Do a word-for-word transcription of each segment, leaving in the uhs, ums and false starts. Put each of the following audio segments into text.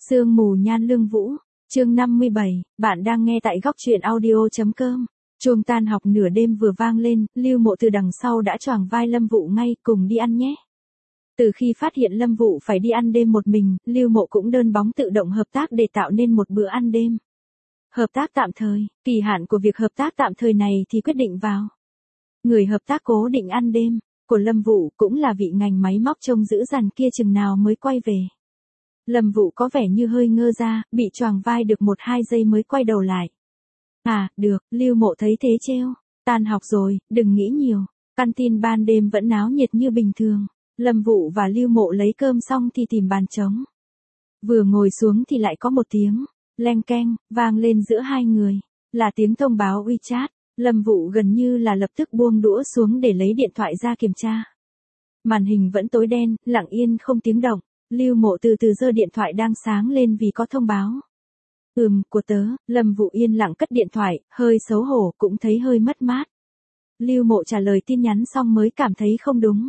Sương mù nhan lương vũ, chương năm mươi bảy, bạn đang nghe tại góc truyện audio.com. Chuông tan học nửa đêm vừa vang lên, Lưu Mộ từ đằng sau đã choàng vai Lâm Vũ ngay, cùng đi ăn nhé. Từ khi phát hiện Lâm Vũ phải đi ăn đêm một mình, Lưu Mộ cũng đơn bóng tự động hợp tác để tạo nên một bữa ăn đêm. Hợp tác tạm thời, kỳ hạn của việc hợp tác tạm thời này thì quyết định vào. Người hợp tác cố định ăn đêm của Lâm Vũ cũng là vị ngành máy móc trông giữ dằn kia chừng nào mới quay về. Lâm Vũ có vẻ như hơi ngơ ra, bị choàng vai được một hai giây mới quay đầu lại. À, được, Lưu Mộ thấy thế trêu. Tan học rồi, đừng nghĩ nhiều. Căn tin ban đêm vẫn náo nhiệt như bình thường. Lâm Vũ và Lưu Mộ lấy cơm xong thì tìm bàn trống. Vừa ngồi xuống thì lại có một tiếng leng keng vang lên giữa hai người. Là tiếng thông báo WeChat. Lâm Vũ gần như là lập tức buông đũa xuống để lấy điện thoại ra kiểm tra. Màn hình vẫn tối đen, lặng yên không tiếng động. Lưu Mộ từ từ giơ điện thoại đang sáng lên vì có thông báo. Ừm, của tớ. Lâm Vũ yên lặng cất điện thoại, hơi xấu hổ, cũng thấy hơi mất mát. Lưu Mộ trả lời tin nhắn xong mới cảm thấy không đúng.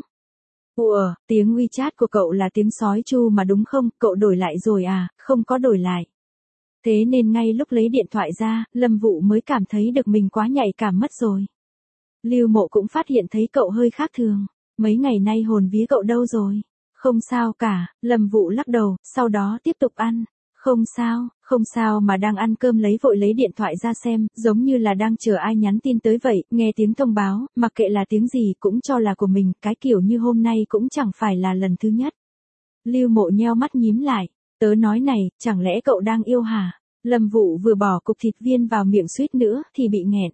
Ủa, tiếng WeChat của cậu là tiếng sói chu mà đúng không, cậu đổi lại rồi à? Không có đổi lại. Thế nên ngay lúc lấy điện thoại ra, Lâm Vũ mới cảm thấy được mình quá nhạy cảm mất rồi. Lưu Mộ cũng phát hiện thấy cậu hơi khác thường. Mấy ngày nay hồn vía cậu đâu rồi? Không sao cả, Lâm Vũ lắc đầu, sau đó tiếp tục ăn. Không sao, không sao mà đang ăn cơm lấy vội lấy điện thoại ra xem, giống như là đang chờ ai nhắn tin tới vậy, nghe tiếng thông báo, mặc kệ là tiếng gì cũng cho là của mình, cái kiểu như hôm nay cũng chẳng phải là lần thứ nhất. Lưu Mộ nheo mắt nhím lại, tớ nói này, chẳng lẽ cậu đang yêu hả? Lâm Vũ vừa bỏ cục thịt viên vào miệng suýt nữa thì bị nghẹn.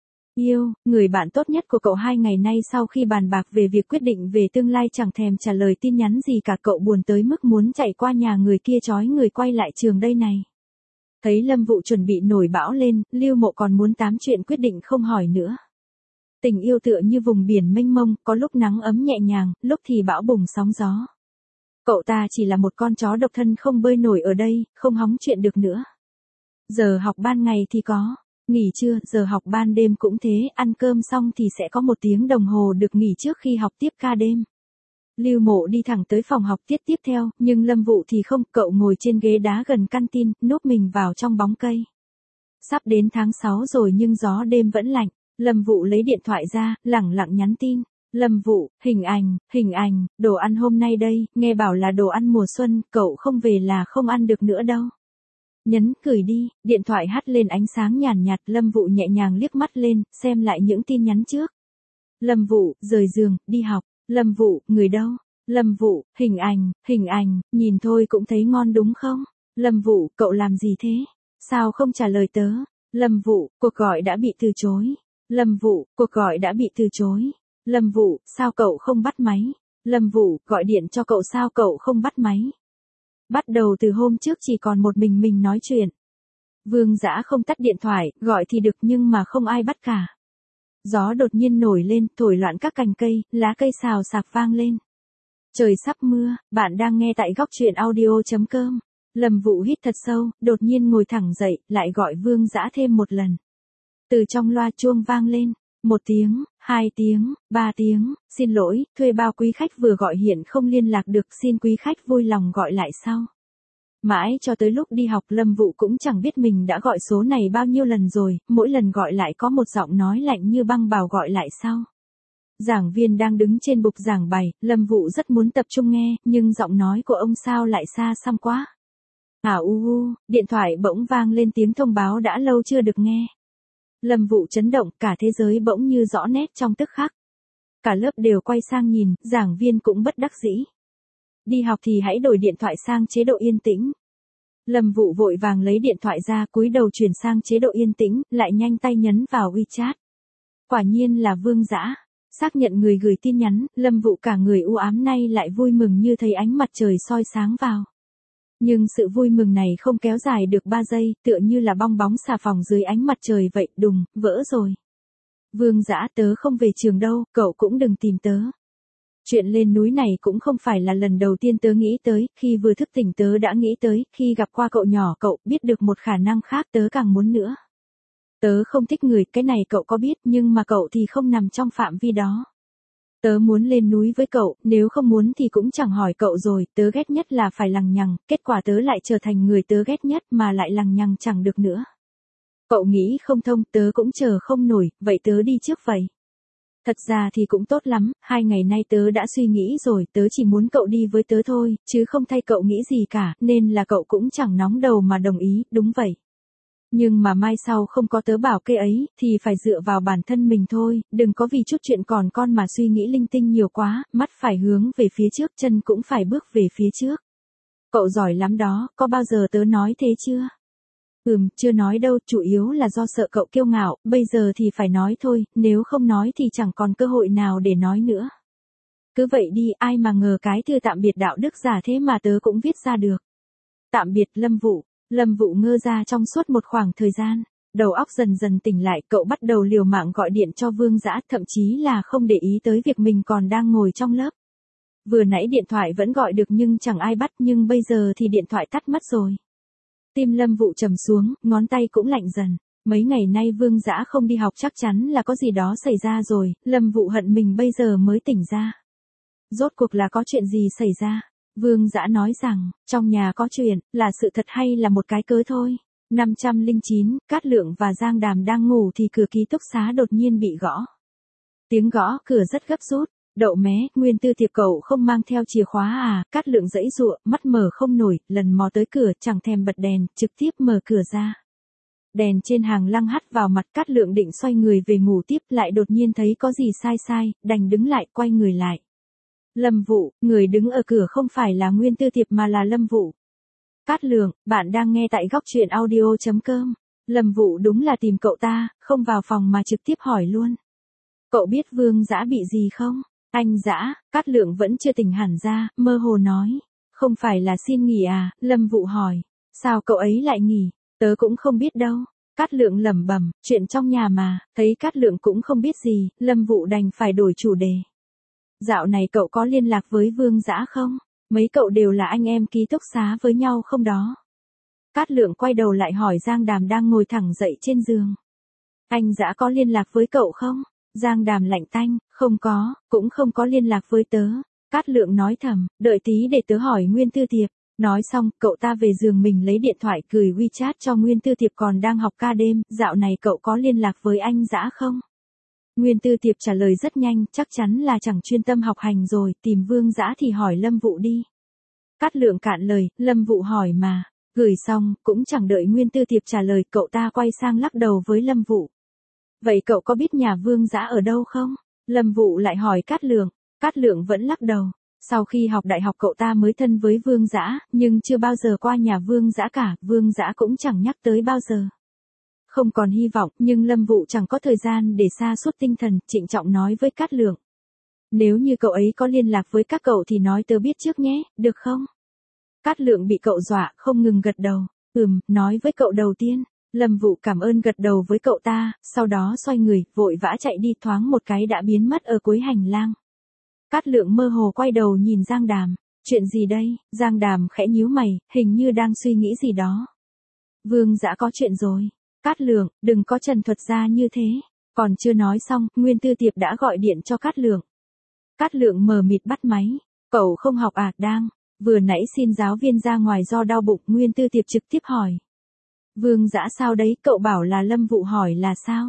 Yêu, người bạn tốt nhất của cậu hai ngày nay sau khi bàn bạc về việc quyết định về tương lai chẳng thèm trả lời tin nhắn gì cả, cậu buồn tới mức muốn chạy qua nhà người kia trói người quay lại trường đây này. Thấy Lâm Vũ chuẩn bị nổi bão lên, Lưu Mộ còn muốn tám chuyện quyết định không hỏi nữa. Tình yêu tựa như vùng biển mênh mông, có lúc nắng ấm nhẹ nhàng, lúc thì bão bùng sóng gió. Cậu ta chỉ là một con chó độc thân không bơi nổi ở đây, không hóng chuyện được nữa. Giờ học ban ngày thì có. Nghỉ trưa, giờ học ban đêm cũng thế, ăn cơm xong thì sẽ có một tiếng đồng hồ được nghỉ trước khi học tiếp ca đêm. Lưu Mộ đi thẳng tới phòng học tiết tiếp theo, nhưng Lâm Vũ thì không, cậu ngồi trên ghế đá gần căn tin, núp mình vào trong bóng cây. Sắp đến tháng sáu rồi nhưng gió đêm vẫn lạnh, Lâm Vũ lấy điện thoại ra, lẳng lặng nhắn tin. Lâm Vũ, hình ảnh, hình ảnh, đồ ăn hôm nay đây, nghe bảo là đồ ăn mùa xuân, cậu không về là không ăn được nữa đâu. Nhấn gửi đi, điện thoại hắt lên ánh sáng nhàn nhạt, Lâm Vũ nhẹ nhàng liếc mắt lên, xem lại những tin nhắn trước. Lâm Vũ, rời giường, đi học. Lâm Vũ, người đâu? Lâm Vũ, hình ảnh, hình ảnh, nhìn thôi cũng thấy ngon đúng không? Lâm Vũ, cậu làm gì thế? Sao không trả lời tớ? Lâm Vũ, cuộc gọi đã bị từ chối. Lâm Vũ, cuộc gọi đã bị từ chối. Lâm Vũ, sao cậu không bắt máy? Lâm Vũ, gọi điện cho cậu sao cậu không bắt máy? Bắt đầu từ hôm trước chỉ còn một mình mình nói chuyện. Vương Dã không tắt điện thoại, gọi thì được nhưng mà không ai bắt cả. Gió đột nhiên nổi lên, thổi loạn các cành cây, lá cây xào xạc vang lên. Trời sắp mưa, bạn đang nghe tại góc truyện audio.com. Lâm Vũ hít thật sâu, đột nhiên ngồi thẳng dậy, lại gọi Vương Dã thêm một lần. Từ trong loa chuông vang lên. Một tiếng, hai tiếng, ba tiếng, xin lỗi, thuê bao quý khách vừa gọi hiện không liên lạc được, xin quý khách vui lòng gọi lại sau. Mãi cho tới lúc đi học Lâm Vũ cũng chẳng biết mình đã gọi số này bao nhiêu lần rồi, mỗi lần gọi lại có một giọng nói lạnh như băng bảo gọi lại sau. Giảng viên đang đứng trên bục giảng bài, Lâm Vũ rất muốn tập trung nghe, nhưng giọng nói của ông sao lại xa xăm quá. À u u, điện thoại bỗng vang lên tiếng thông báo đã lâu chưa được nghe. Lâm Vũ chấn động, cả thế giới bỗng như rõ nét trong tức khắc. Cả lớp đều quay sang nhìn, giảng viên cũng bất đắc dĩ. Đi học thì hãy đổi điện thoại sang chế độ yên tĩnh. Lâm Vũ vội vàng lấy điện thoại ra, cúi đầu chuyển sang chế độ yên tĩnh, lại nhanh tay nhấn vào WeChat. Quả nhiên là Vương Dã. Xác nhận người gửi tin nhắn, Lâm Vũ cả người u ám nay lại vui mừng như thấy ánh mặt trời soi sáng vào. Nhưng sự vui mừng này không kéo dài được ba giây, tựa như là bong bóng xà phòng dưới ánh mặt trời vậy, đùng, vỡ rồi. Vương Dã, tớ không về trường đâu, cậu cũng đừng tìm tớ. Chuyện lên núi này cũng không phải là lần đầu tiên tớ nghĩ tới, khi vừa thức tỉnh tớ đã nghĩ tới, khi gặp qua cậu nhỏ cậu, biết được một khả năng khác tớ càng muốn nữa. Tớ không thích người, cái này cậu có biết, nhưng mà cậu thì không nằm trong phạm vi đó. Tớ muốn lên núi với cậu, nếu không muốn thì cũng chẳng hỏi cậu rồi, tớ ghét nhất là phải lằng nhằng, kết quả tớ lại trở thành người tớ ghét nhất mà lại lằng nhằng chẳng được nữa. Cậu nghĩ không thông, tớ cũng chờ không nổi, vậy tớ đi trước vậy. Thật ra thì cũng tốt lắm, hai ngày nay tớ đã suy nghĩ rồi, tớ chỉ muốn cậu đi với tớ thôi, chứ không thay cậu nghĩ gì cả, nên là cậu cũng chẳng nóng đầu mà đồng ý, đúng vậy. Nhưng mà mai sau không có tớ bảo kê ấy, thì phải dựa vào bản thân mình thôi, đừng có vì chút chuyện còn con mà suy nghĩ linh tinh nhiều quá, mắt phải hướng về phía trước, chân cũng phải bước về phía trước. Cậu giỏi lắm đó, có bao giờ tớ nói thế chưa? Ừm, chưa nói đâu, chủ yếu là do sợ cậu kiêu ngạo, bây giờ thì phải nói thôi, nếu không nói thì chẳng còn cơ hội nào để nói nữa. Cứ vậy đi, ai mà ngờ cái thư tạm biệt đạo đức giả thế mà tớ cũng viết ra được. Tạm biệt Lâm Vũ. Lâm Vũ ngơ ra trong suốt một khoảng thời gian, đầu óc dần dần tỉnh lại, cậu bắt đầu liều mạng gọi điện cho Vương Dã, thậm chí là không để ý tới việc mình còn đang ngồi trong lớp. Vừa nãy điện thoại vẫn gọi được nhưng chẳng ai bắt, nhưng bây giờ thì điện thoại tắt mất rồi. Tim Lâm Vũ trầm xuống, ngón tay cũng lạnh dần. Mấy ngày nay Vương Dã không đi học chắc chắn là có gì đó xảy ra rồi, Lâm Vũ hận mình bây giờ mới tỉnh ra. Rốt cuộc là có chuyện gì xảy ra? Vương Dã nói rằng, trong nhà có chuyện, là sự thật hay là một cái cớ thôi. năm trăm lẻ chín, Cát Lượng và Giang Đàm đang ngủ thì cửa ký túc xá đột nhiên bị gõ. Tiếng gõ cửa rất gấp rút. Đậu mé, Nguyên Tư Tiệp cậu không mang theo chìa khóa à? Cát Lượng giãy giụa, mắt mở không nổi, lần mò tới cửa, chẳng thèm bật đèn, trực tiếp mở cửa ra. Đèn trên hàng lăng hắt vào mặt, Cát Lượng định xoay người về ngủ tiếp, lại đột nhiên thấy có gì sai sai, đành đứng lại, quay người lại. Lâm Vũ, người đứng ở cửa không phải là Nguyên Tư Tiệp mà là Lâm Vũ. Cát Lượng, bạn đang nghe tại góc truyện audio chấm com. Lâm Vũ đúng là tìm cậu ta, không vào phòng mà trực tiếp hỏi luôn. Cậu biết Vương Dã bị gì không? Anh Dã, Cát Lượng vẫn chưa tỉnh hẳn ra, mơ hồ nói. Không phải là xin nghỉ à? Lâm Vũ hỏi. Sao cậu ấy lại nghỉ? Tớ cũng không biết đâu. Cát Lượng lẩm bẩm, chuyện trong nhà mà, thấy Cát Lượng cũng không biết gì, Lâm Vũ đành phải đổi chủ đề. Dạo này cậu có liên lạc với Vương Dã không? Mấy cậu đều là anh em ký túc xá với nhau không đó? Cát Lượng quay đầu lại hỏi Giang Đàm đang ngồi thẳng dậy trên giường. Anh Dã có liên lạc với cậu không? Giang Đàm lạnh tanh, không có, cũng không có liên lạc với tớ. Cát Lượng nói thầm, đợi tí để tớ hỏi Nguyên Tư Tiệp. Nói xong, cậu ta về giường mình lấy điện thoại gửi WeChat cho Nguyên Tư Tiệp còn đang học ca đêm, dạo này cậu có liên lạc với anh Dã không? Nguyên Tư Tiệp trả lời rất nhanh, chắc chắn là chẳng chuyên tâm học hành rồi, tìm Vương Dã thì hỏi Lâm Vũ đi. Cát Lượng cạn lời, Lâm Vũ hỏi mà, gửi xong, cũng chẳng đợi Nguyên Tư Tiệp trả lời, cậu ta quay sang lắc đầu với Lâm Vũ. Vậy cậu có biết nhà Vương Dã ở đâu không? Lâm Vũ lại hỏi Cát Lượng, Cát Lượng vẫn lắc đầu. Sau khi học đại học cậu ta mới thân với Vương Dã, nhưng chưa bao giờ qua nhà Vương Dã cả, Vương Dã cũng chẳng nhắc tới bao giờ. Không còn hy vọng, nhưng Lâm Vũ chẳng có thời gian để sa sút tinh thần, trịnh trọng nói với Cát Lượng. Nếu như cậu ấy có liên lạc với các cậu thì nói tớ biết trước nhé, được không? Cát Lượng bị cậu dọa, không ngừng gật đầu. Ừm, nói với cậu đầu tiên. Lâm Vũ cảm ơn gật đầu với cậu ta, sau đó xoay người, vội vã chạy đi, thoáng một cái đã biến mất ở cuối hành lang. Cát Lượng mơ hồ quay đầu nhìn Giang Đàm. Chuyện gì đây? Giang Đàm khẽ nhíu mày, hình như đang suy nghĩ gì đó. Vương Dã có chuyện rồi. Cát Lượng, đừng có trần thuật ra như thế. Còn chưa nói xong, Nguyên Tư Tiệp đã gọi điện cho Cát Lượng. Cát Lượng mờ mịt bắt máy. Cậu không học à? Đang. Vừa nãy xin giáo viên ra ngoài do đau bụng, Nguyên Tư Tiệp trực tiếp hỏi. Vương Dã sao đấy? Cậu bảo là Lâm Vũ hỏi là sao?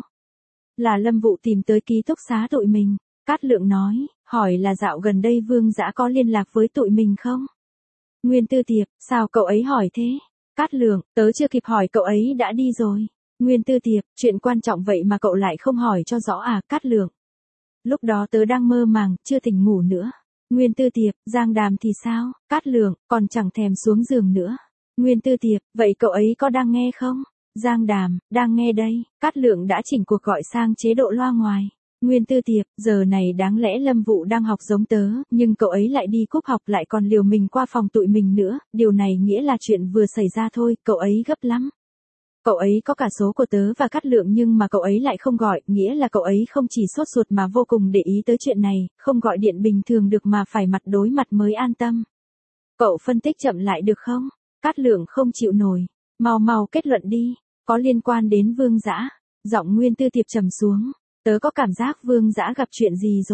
Là Lâm Vũ tìm tới ký túc xá tụi mình. Cát Lượng nói, hỏi là dạo gần đây Vương Dã có liên lạc với tụi mình không? Nguyên Tư Tiệp, sao cậu ấy hỏi thế? Cát Lượng, tớ chưa kịp hỏi cậu ấy đã đi rồi. Nguyên Tư Tiệp, chuyện quan trọng vậy mà cậu lại không hỏi cho rõ à? Cát Lượng. Lúc đó tớ đang mơ màng, chưa tỉnh ngủ nữa. Nguyên Tư Tiệp, Giang Đàm thì sao? Cát Lượng, còn chẳng thèm xuống giường nữa. Nguyên Tư Tiệp, vậy cậu ấy có đang nghe không? Giang Đàm, đang nghe đây. Cát Lượng đã chỉnh cuộc gọi sang chế độ loa ngoài. Nguyên Tư Tiệp, giờ này đáng lẽ Lâm Vũ đang học giống tớ, nhưng cậu ấy lại đi cúp học lại còn liều mình qua phòng tụi mình nữa, điều này nghĩa là chuyện vừa xảy ra thôi, cậu ấy gấp lắm. Cậu ấy có cả số của tớ và Cát Lượng nhưng mà cậu ấy lại không gọi, nghĩa là cậu ấy không chỉ sốt ruột mà vô cùng để ý tới chuyện này, không gọi điện bình thường được mà phải mặt đối mặt mới an tâm. Cậu phân tích chậm lại được không? Cát Lượng không chịu nổi. Mau mau kết luận đi. Có liên quan đến Vương Dã. Giọng Nguyên Tư Tiệp trầm xuống. Tớ có cảm giác Vương Dã gặp chuyện gì rồi.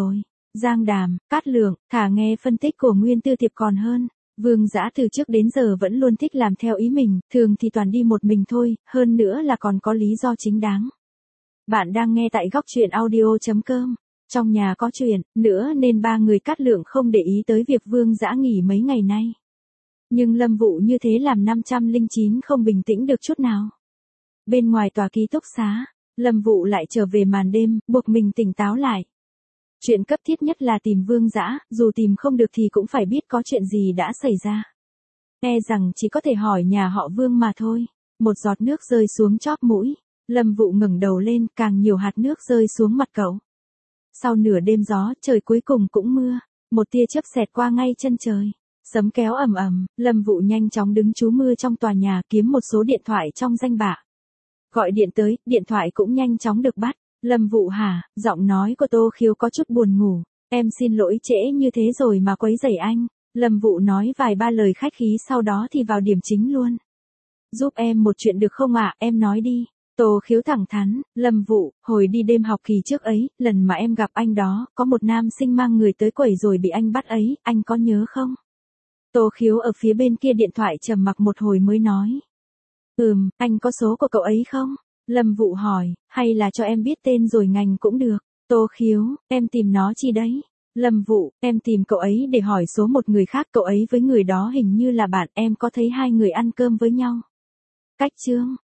Giang Đàm, Cát Lượng, thả nghe phân tích của Nguyên Tư Tiệp còn hơn. Vương Dã từ trước đến giờ vẫn luôn thích làm theo ý mình, thường thì toàn đi một mình thôi, hơn nữa là còn có lý do chính đáng. Bạn đang nghe tại góc truyện audio chấm com. Trong nhà có chuyện, nữa nên ba người Cát Lượng không để ý tới việc Vương Dã nghỉ mấy ngày nay. Nhưng Lâm Vũ như thế làm năm trăm lẻ chín không bình tĩnh được chút nào. Bên ngoài tòa ký túc xá, Lâm Vũ lại trở về màn đêm, buộc mình tỉnh táo lại. Chuyện cấp thiết nhất là tìm Vương Dã, dù tìm không được thì cũng phải biết có chuyện gì đã xảy ra. E rằng chỉ có thể hỏi nhà họ Vương mà thôi. Một giọt nước rơi xuống chóp mũi, Lâm Vũ ngẩng đầu lên, càng nhiều hạt nước rơi xuống mặt cậu. Sau nửa đêm gió, trời cuối cùng cũng mưa, một tia chớp xẹt qua ngay chân trời. Sấm kéo ầm ầm, Lâm Vũ nhanh chóng đứng trú mưa trong tòa nhà kiếm một số điện thoại trong danh bạ. Gọi điện tới, điện thoại cũng nhanh chóng được bắt. Lâm Vũ hả, giọng nói của Tô Khiếu có chút buồn ngủ. Em xin lỗi trễ như thế rồi mà quấy rầy anh. Lâm Vũ nói vài ba lời khách khí sau đó thì vào điểm chính luôn. Giúp em một chuyện được không ạ, em nói đi. Tô Khiếu thẳng thắn, Lâm Vũ, hồi đi đêm học kỳ trước ấy, lần mà em gặp anh đó, có một nam sinh mang người tới quẩy rồi bị anh bắt ấy, anh có nhớ không? Tô Khiếu ở phía bên kia điện thoại trầm mặc một hồi mới nói. Ừm, anh có số của cậu ấy không? Lâm Vũ hỏi, hay là cho em biết tên rồi ngành cũng được. Tô Khiếu, em tìm nó chi đấy? Lâm Vũ, em tìm cậu ấy để hỏi số một người khác, cậu ấy với người đó hình như là bạn, em có thấy hai người ăn cơm với nhau. Cách chương,